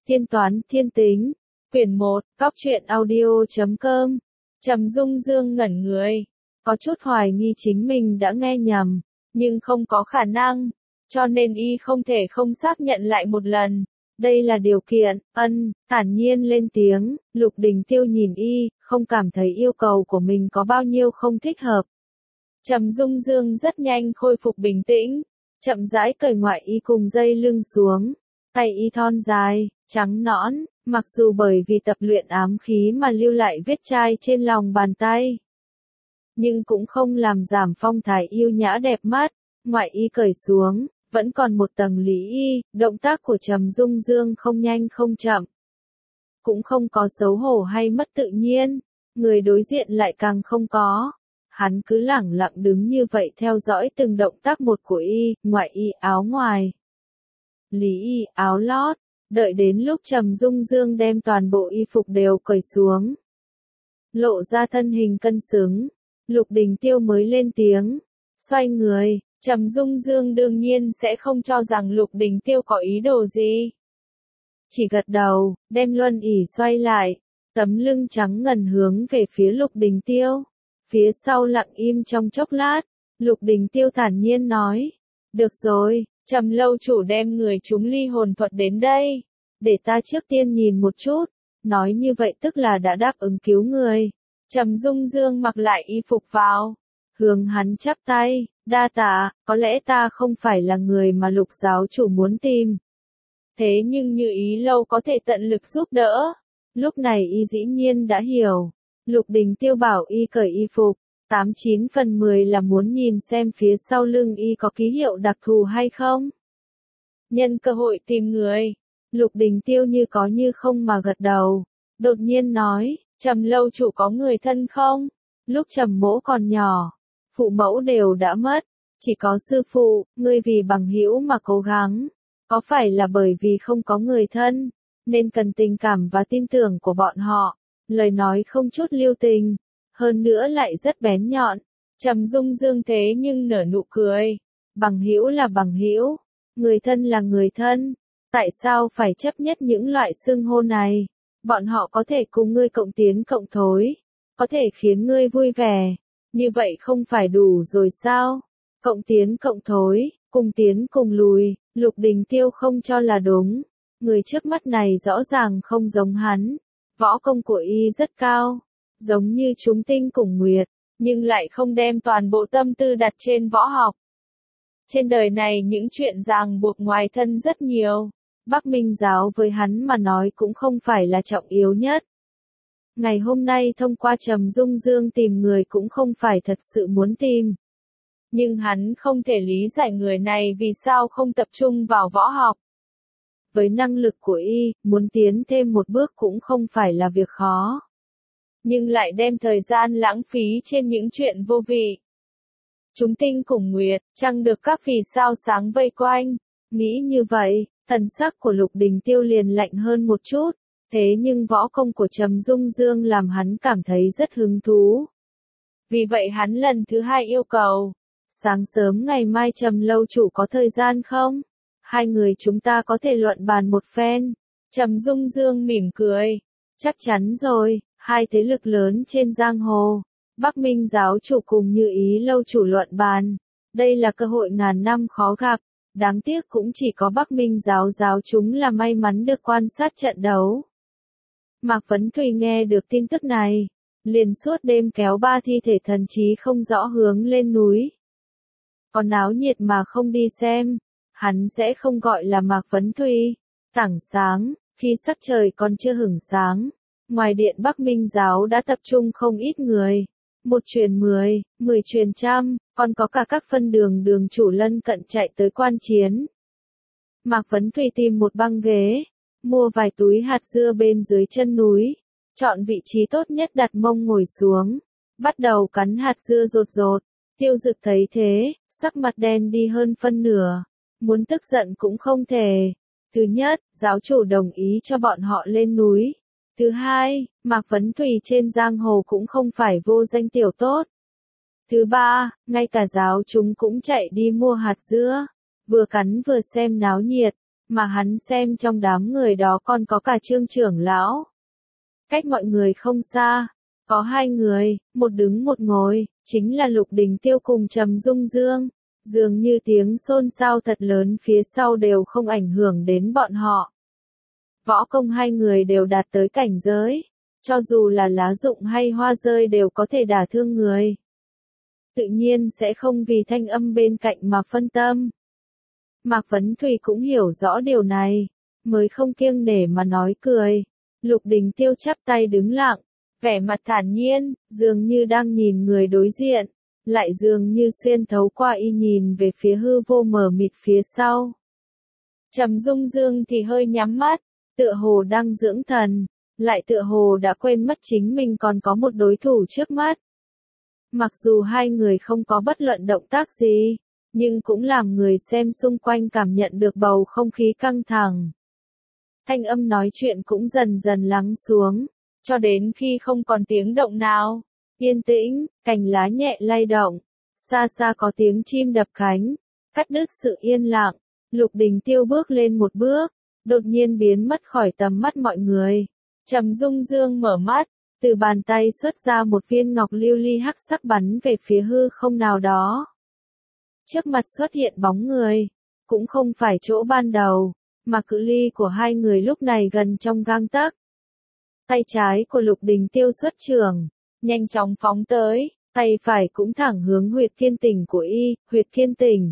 Tiên toán thiên tính. Quyển 1, Góc truyện audio.com. Trầm Dung Dương ngẩn người. Có chút hoài nghi chính mình đã nghe nhầm, nhưng không có khả năng, cho nên y không thể không xác nhận lại một lần. Đây là điều kiện, thản nhiên lên tiếng. Lục Đình Tiêu nhìn y, không cảm thấy yêu cầu của mình có bao nhiêu không thích hợp. Trầm Dung Dương rất nhanh khôi phục bình tĩnh, chậm rãi cởi ngoại y cùng dây lưng xuống. Tay y thon dài, trắng nõn, mặc dù bởi vì tập luyện ám khí mà lưu lại vết chai trên lòng bàn tay, nhưng cũng không làm giảm phong thái yêu nhã đẹp mắt. Ngoại y cởi xuống, vẫn còn một tầng lý y, động tác của Trầm Dung Dương không nhanh không chậm, cũng không có xấu hổ hay mất tự nhiên, người đối diện lại càng không có. Hắn cứ lẳng lặng đứng như vậy theo dõi từng động tác một của y, ngoại y áo ngoài, lý y áo lót, đợi đến lúc Trầm Dung Dương đem toàn bộ y phục đều cởi xuống, lộ ra thân hình cân xứng, Lục Đình Tiêu mới lên tiếng, xoay người. Trầm Dung Dương đương nhiên sẽ không cho rằng Lục Đình Tiêu có ý đồ gì, chỉ gật đầu, đem luân ỷ xoay lại, tấm lưng trắng ngần hướng về phía Lục Đình Tiêu. Phía sau lặng im trong chốc lát, Lục Đình Tiêu thản nhiên nói, được rồi, Trầm lâu chủ đem người chúng ly hồn thuật đến đây, để ta trước tiên nhìn một chút. Nói như vậy tức là đã đáp ứng cứu người. Trầm Dung Dương mặc lại y phục vào, hướng hắn chắp tay, đa tạ, có lẽ ta không phải là người mà Lục giáo chủ muốn tìm, thế nhưng như ý lâu có thể tận lực giúp đỡ. Lúc này y dĩ nhiên đã hiểu. Lục Đình Tiêu bảo y cởi y phục, 89 phần 10 là muốn nhìn xem phía sau lưng y có ký hiệu đặc thù hay không. Nhân cơ hội tìm người, Lục Đình Tiêu như có như không mà gật đầu, đột nhiên nói, Trầm lâu chủ có người thân không? Lúc Trầm mỗ còn nhỏ, phụ mẫu đều đã mất, chỉ có sư phụ, ngươi vì bằng hữu mà cố gắng, có phải là bởi vì không có người thân, nên cần tình cảm và tin tưởng của bọn họ? Lời nói không chút lưu tình, hơn nữa lại rất bén nhọn. Trầm Dung Dương thế nhưng nở nụ cười. Bằng hữu là bằng hữu, người thân là người thân. Tại sao phải chấp nhất những loại xưng hô này? Bọn họ có thể cùng ngươi cộng tiến cộng thối, có thể khiến ngươi vui vẻ. Như vậy không phải đủ rồi sao? Cộng tiến cộng thối, cùng tiến cùng lùi, Lục Đình Tiêu không cho là đúng. Người trước mắt này rõ ràng không giống hắn. Võ công của y rất cao, giống như chúng tinh cùng nguyệt, nhưng lại không đem toàn bộ tâm tư đặt trên võ học. Trên đời này những chuyện ràng buộc ngoài thân rất nhiều, Bắc Minh giáo với hắn mà nói cũng không phải là trọng yếu nhất. Ngày hôm nay thông qua Trầm Dung Dương tìm người cũng không phải thật sự muốn tìm. Nhưng hắn không thể lý giải người này vì sao không tập trung vào võ học. Với năng lực của y, muốn tiến thêm một bước cũng không phải là việc khó. Nhưng lại đem thời gian lãng phí trên những chuyện vô vị. Chúng tinh cùng nguyệt, trăng được các vì sao sáng vây quanh. Nghĩ như vậy, thần sắc của Lục Đình Tiêu liền lạnh hơn một chút. Thế nhưng võ công của Trầm Dung Dương làm hắn cảm thấy rất hứng thú. Vì vậy hắn lần thứ hai yêu cầu. Sáng sớm ngày mai Trầm lâu chủ có thời gian không? Hai người chúng ta có thể luận bàn một phen. Trầm Dung Dương mỉm cười. Chắc chắn rồi, hai thế lực lớn trên giang hồ. Bắc Minh giáo chủ cùng Như Ý lâu chủ luận bàn. Đây là cơ hội ngàn năm khó gặp. Đáng tiếc cũng chỉ có Bắc Minh giáo chúng là may mắn được quan sát trận đấu. Mạc Vấn Thùy nghe được tin tức này, liền suốt đêm kéo 3 thi thể thần trí không rõ hướng lên núi. Còn náo nhiệt mà không đi xem, hắn sẽ không gọi là Mạc Vấn Thùy. Tảng sáng, khi sắc trời còn chưa hửng sáng, ngoài điện Bắc Minh giáo đã tập trung không ít người. 1 truyền 10, 10 truyền trăm, còn có cả các phân đường chủ lân cận chạy tới quan chiến. Mạc Vấn Thùy tìm một băng ghế, mua vài túi hạt dưa bên dưới chân núi, chọn vị trí tốt nhất đặt mông ngồi xuống, bắt đầu cắn hạt dưa rột rột. Tiêu Dực thấy thế, sắc mặt đen đi hơn phân nửa, muốn tức giận cũng không thể. Thứ nhất, giáo chủ đồng ý cho bọn họ lên núi. Thứ hai, Mạc Vấn Thùy trên giang hồ cũng không phải vô danh tiểu tốt. Thứ ba, ngay cả giáo chúng cũng chạy đi mua hạt dưa, vừa cắn vừa xem náo nhiệt. Mà hắn xem trong đám người đó còn có cả Trương trưởng lão. Cách mọi người không xa, có hai người, một đứng một ngồi, chính là Lục Đình Tiêu cùng Trầm Dung Dương. Dường như tiếng xôn xao thật lớn phía sau đều không ảnh hưởng đến bọn họ. Võ công hai người đều đạt tới cảnh giới, cho dù là lá rụng hay hoa rơi đều có thể đả thương người. Tự nhiên sẽ không vì thanh âm bên cạnh mà phân tâm. Mạc Vấn Thùy cũng hiểu rõ điều này, mới không kiêng nể mà nói cười. Lục Đình Tiêu chắp tay đứng lặng, vẻ mặt thản nhiên, dường như đang nhìn người đối diện, lại dường như xuyên thấu qua y nhìn về phía hư vô mờ mịt phía sau. Trầm Dung Dương thì hơi nhắm mắt, tựa hồ đang dưỡng thần, lại tựa hồ đã quên mất chính mình còn có một đối thủ trước mắt. Mặc dù hai người không có bất luận động tác gì, nhưng cũng làm người xem xung quanh cảm nhận được bầu không khí căng thẳng. Thanh âm nói chuyện cũng dần dần lắng xuống, cho đến khi không còn tiếng động nào. Yên tĩnh, cành lá nhẹ lay động, xa xa có tiếng chim đập cánh, cắt đứt sự yên lặng. Lục Đình Tiêu bước lên một bước, đột nhiên biến mất khỏi tầm mắt mọi người. Trầm Dung Dương mở mắt, từ bàn tay xuất ra một viên ngọc lưu ly hắc sắc bắn về phía hư không nào đó. Trước mặt xuất hiện bóng người, cũng không phải chỗ ban đầu, mà cự ly của hai người lúc này gần trong gang tấc. Tay trái của Lục Đình Tiêu xuất trường, nhanh chóng phóng tới, tay phải cũng thẳng hướng huyệt kiên tỉnh của y, huyệt kiên tỉnh.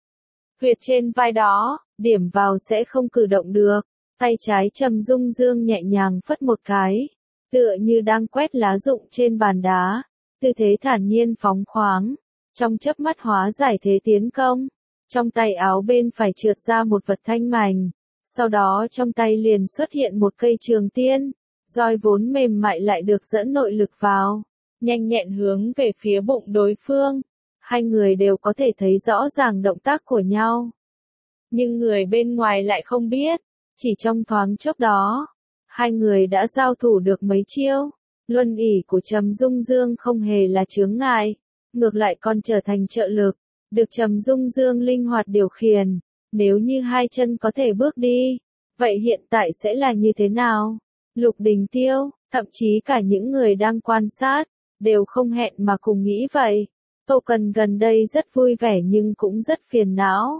Huyệt trên vai đó, điểm vào sẽ không cử động được. Tay trái Trầm Dung Dương nhẹ nhàng phất một cái, tựa như đang quét lá rụng trên bàn đá, tư thế thản nhiên phóng khoáng, trong chớp mắt hóa giải thế tiến công. Trong tay áo bên phải trượt ra một vật thanh mảnh, sau đó trong tay liền xuất hiện một cây trường tiên, roi vốn mềm mại lại được dẫn nội lực vào, nhanh nhẹn hướng về phía bụng đối phương. Hai người đều có thể thấy rõ ràng động tác của nhau. Nhưng người bên ngoài lại không biết, chỉ trong thoáng chốc đó, hai người đã giao thủ được mấy chiêu. Luân ỷ của Trầm Dung Dương không hề là chướng ngại, ngược lại còn trở thành trợ lực, được Trầm Dung Dương linh hoạt điều khiển. Nếu như hai chân có thể bước đi, vậy hiện tại sẽ là như thế nào? Lục Đình Tiêu, thậm chí cả những người đang quan sát, đều không hẹn mà cùng nghĩ vậy. Tô Cần gần đây rất vui vẻ nhưng cũng rất phiền não.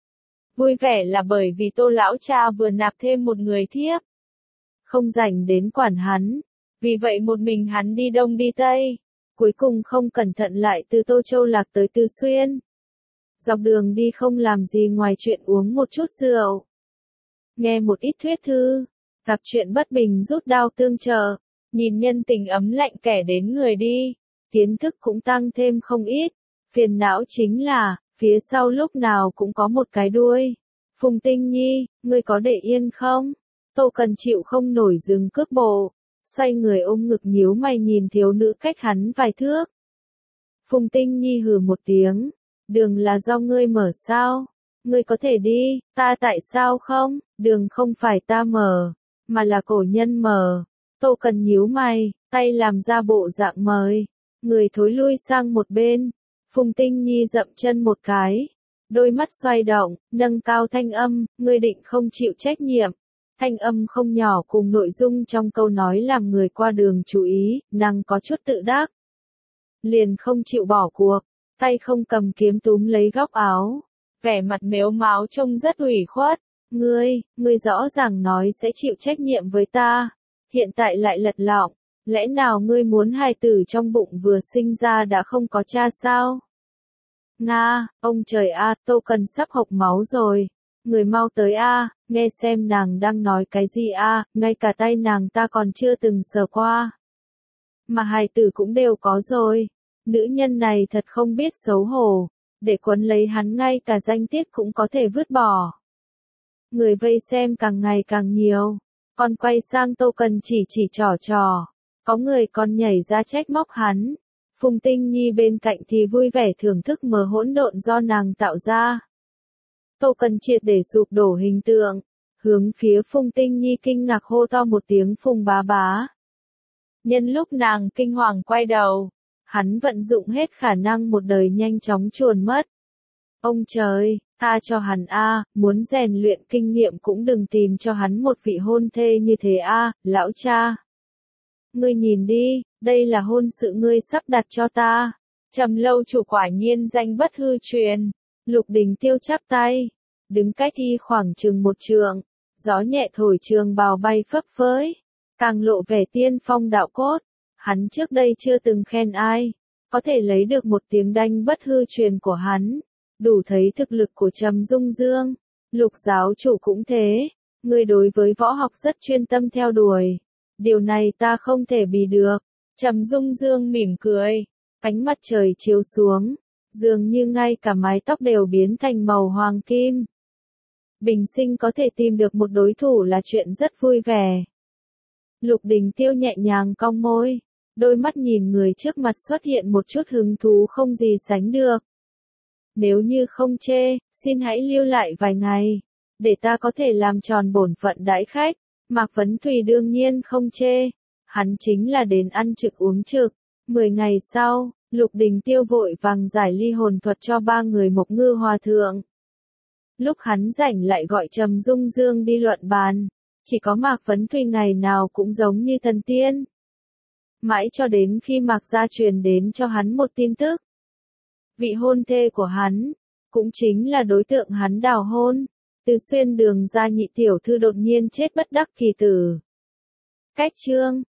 Vui vẻ là bởi vì Tô lão cha vừa nạp thêm một người thiếp, không rảnh đến quản hắn, vì vậy một mình hắn đi đông đi tây, cuối cùng không cẩn thận lại từ Tô Châu lạc tới Từ Xuyên. Dọc đường đi không làm gì ngoài chuyện uống một chút rượu, nghe một ít thuyết thư, gặp chuyện bất bình rút đao tương trợ, nhìn nhân tình ấm lạnh kẻ đến người đi, kiến thức cũng tăng thêm không ít. Phiền não chính là, phía sau lúc nào cũng có một cái đuôi. Phùng Tinh Nhi, ngươi có để yên không? Tô Cần chịu không nổi dừng cước bộ, xoay người ôm ngực nhíu mày nhìn thiếu nữ cách hắn vài thước. Phùng Tinh Nhi hừ một tiếng, đường là do ngươi mở sao? Ngươi có thể đi, ta tại sao không? Đường không phải ta mở, mà là cổ nhân mở. Tô Cần nhíu mày, tay làm ra bộ dạng mời, người thối lui sang một bên. Phùng Tinh Nhi dậm chân một cái, đôi mắt xoay động, nâng cao thanh âm, ngươi định không chịu trách nhiệm. Thanh âm không nhỏ cùng nội dung trong câu nói làm người qua đường chú ý, nàng có chút tự đắc. Liền không chịu bỏ cuộc, tay không cầm kiếm túm lấy góc áo, vẻ mặt mếu máo trông rất ủy khuất. Ngươi rõ ràng nói sẽ chịu trách nhiệm với ta, hiện tại lại lật lọng, lẽ nào ngươi muốn hài tử trong bụng vừa sinh ra đã không có cha sao? Nga, ông trời a, Tô Cần sắp hộc máu rồi. Người mau tới a, nghe xem nàng đang nói cái gì a, ngay cả tay nàng ta còn chưa từng sờ qua. Mà hài tử cũng đều có rồi. Nữ nhân này thật không biết xấu hổ, để quấn lấy hắn ngay cả danh tiết cũng có thể vứt bỏ. Người vây xem càng ngày càng nhiều, còn quay sang Tô Cần chỉ trò, có người còn nhảy ra trách móc hắn. Phùng Tinh Nhi bên cạnh thì vui vẻ thưởng thức mờ hỗn độn do nàng tạo ra. Tô Cần triệt để sụp đổ hình tượng, hướng phía Phùng Tinh Nhi kinh ngạc hô to một tiếng Phùng bá bá. Nhân lúc nàng kinh hoàng quay đầu, hắn vận dụng hết khả năng một đời nhanh chóng chuồn mất. Ông trời, tha cho hắn a, muốn rèn luyện kinh nghiệm cũng đừng tìm cho hắn một vị hôn thê như thế a, lão cha. Ngươi nhìn đi, đây là hôn sự ngươi sắp đặt cho ta. Trầm Lâu Chủ quả nhiên danh bất hư truyền. Lục Đình Tiêu chắp tay, đứng cách y khoảng chừng một trượng, gió nhẹ thổi trường bào bay phấp phới, càng lộ vẻ tiên phong đạo cốt. Hắn trước đây chưa từng khen ai, có thể lấy được một tiếng đanh bất hư truyền của hắn, đủ thấy thực lực của Trầm Dung Dương. Lục giáo chủ cũng thế, ngươi đối với võ học rất chuyên tâm theo đuổi, điều này ta không thể bì được. Trầm Dung Dương mỉm cười, ánh mặt trời chiếu xuống, dường như ngay cả mái tóc đều biến thành màu hoàng kim. Bình sinh có thể tìm được một đối thủ là chuyện rất vui vẻ. Lục Đình Tiêu nhẹ nhàng cong môi, đôi mắt nhìn người trước mặt xuất hiện một chút hứng thú không gì sánh được. Nếu như không chê, xin hãy lưu lại vài ngày, để ta có thể làm tròn bổn phận đãi khách. Mạc Vấn Thùy đương nhiên không chê, hắn chính là đến ăn trực uống trực. 10 ngày sau, Lục Đình Tiêu vội vàng giải ly hồn thuật cho 3 người Mộc Ngư Hòa Thượng. Lúc hắn rảnh lại gọi Trầm Dung Dương đi luận bàn, chỉ có Mạc Vấn Thùy ngày nào cũng giống như thần tiên. Mãi cho đến khi Mạc gia truyền đến cho hắn một tin tức. Vị hôn thê của hắn, cũng chính là đối tượng hắn đào hôn, Từ Xuyên Đường gia nhị tiểu thư đột nhiên chết bất đắc kỳ tử. Cách chương